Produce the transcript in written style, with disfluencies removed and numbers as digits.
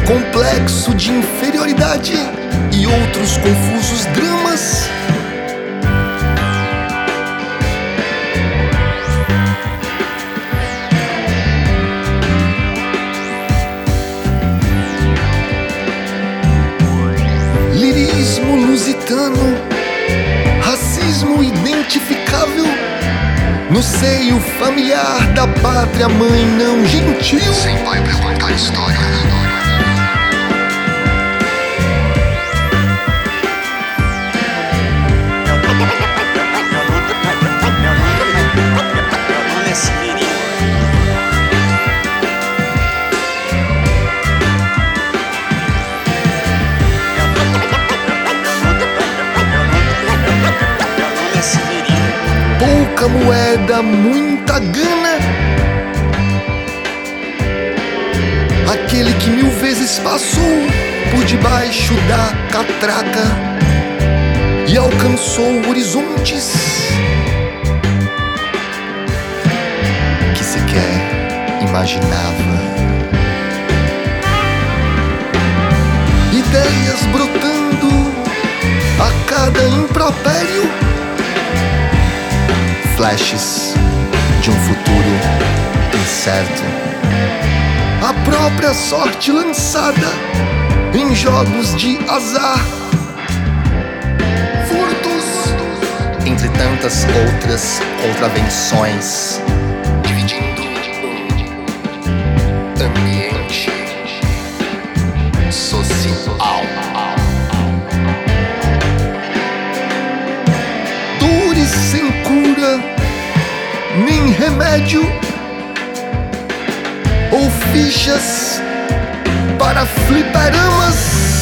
complexo de inferioridade e outros confusos dramas. Lirismo lusitano, racismo identificável no seio familiar da pátria mãe não gentil. Sem pai pra contar história. Pouca moeda, muita gana. Aquele que 1000 vezes passou por debaixo da catraca e alcançou horizontes que sequer imaginava. Ideias brotando a cada impropério, flashes de um futuro incerto. A própria sorte lançada em jogos de azar, furtos entre tantas outras contravenções, dividindo um ambiente social. Dores sem cura, nem remédio ou fichas para fliperamas.